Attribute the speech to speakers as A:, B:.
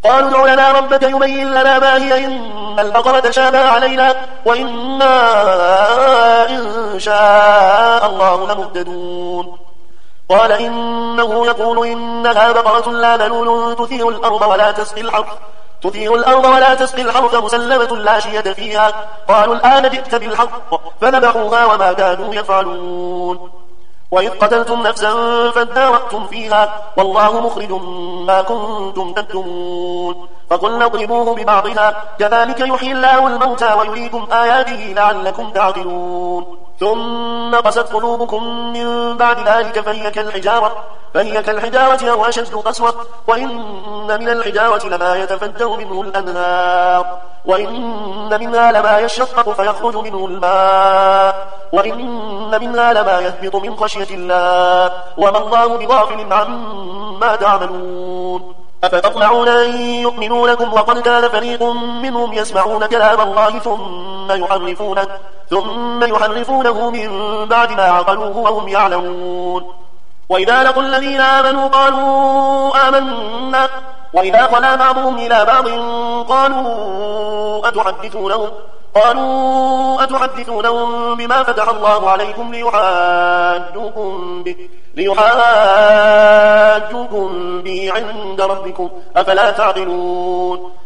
A: قالوا ادع لنا ربك يبين لنا ما هي إن البقرة تشابه علينا وإنا إن شاء الله لمهتدون. قال إنه يقول إنها بقرة لا ذلول تثير الأرض ولا تسقي الحرث مسلمة لا شية فيها. قالوا الآن جئت بالحق فذبحوها وما كانوا يفعلون. وإذ قتلتم نفسا فادارأتم فيها والله مخرج ما كنتم تكتمون. فقلنا اضربوه ببعضها كذلك يحيي الله الموتى ويريكم آياته لعلكم تعقلون. ثم قست قلوبكم من بعد ذلك فهي كالحجارة أو أشد قسوة وإن من الحجارة لما يتفجر منه الأنهار وإن منها لما يشقق فيخرج منه الماء وإن منها لما يهبط من خشية الله وما الله بغافل عما تعملون. أفتطمعون أن يؤمنوا لكم وقد كان فريق منهم يسمعون كلام الله ثم يحرفونه من بعد ما عقلوه وهم يعلمون. وإذا لقوا الذين آمنوا قالوا آمنا وإذا خلا بعضهم إلى بعض قالوا أتحدثونهم بما فتح الله عليكم ليحاجوكم به عند ربكم أفلا تعقلون.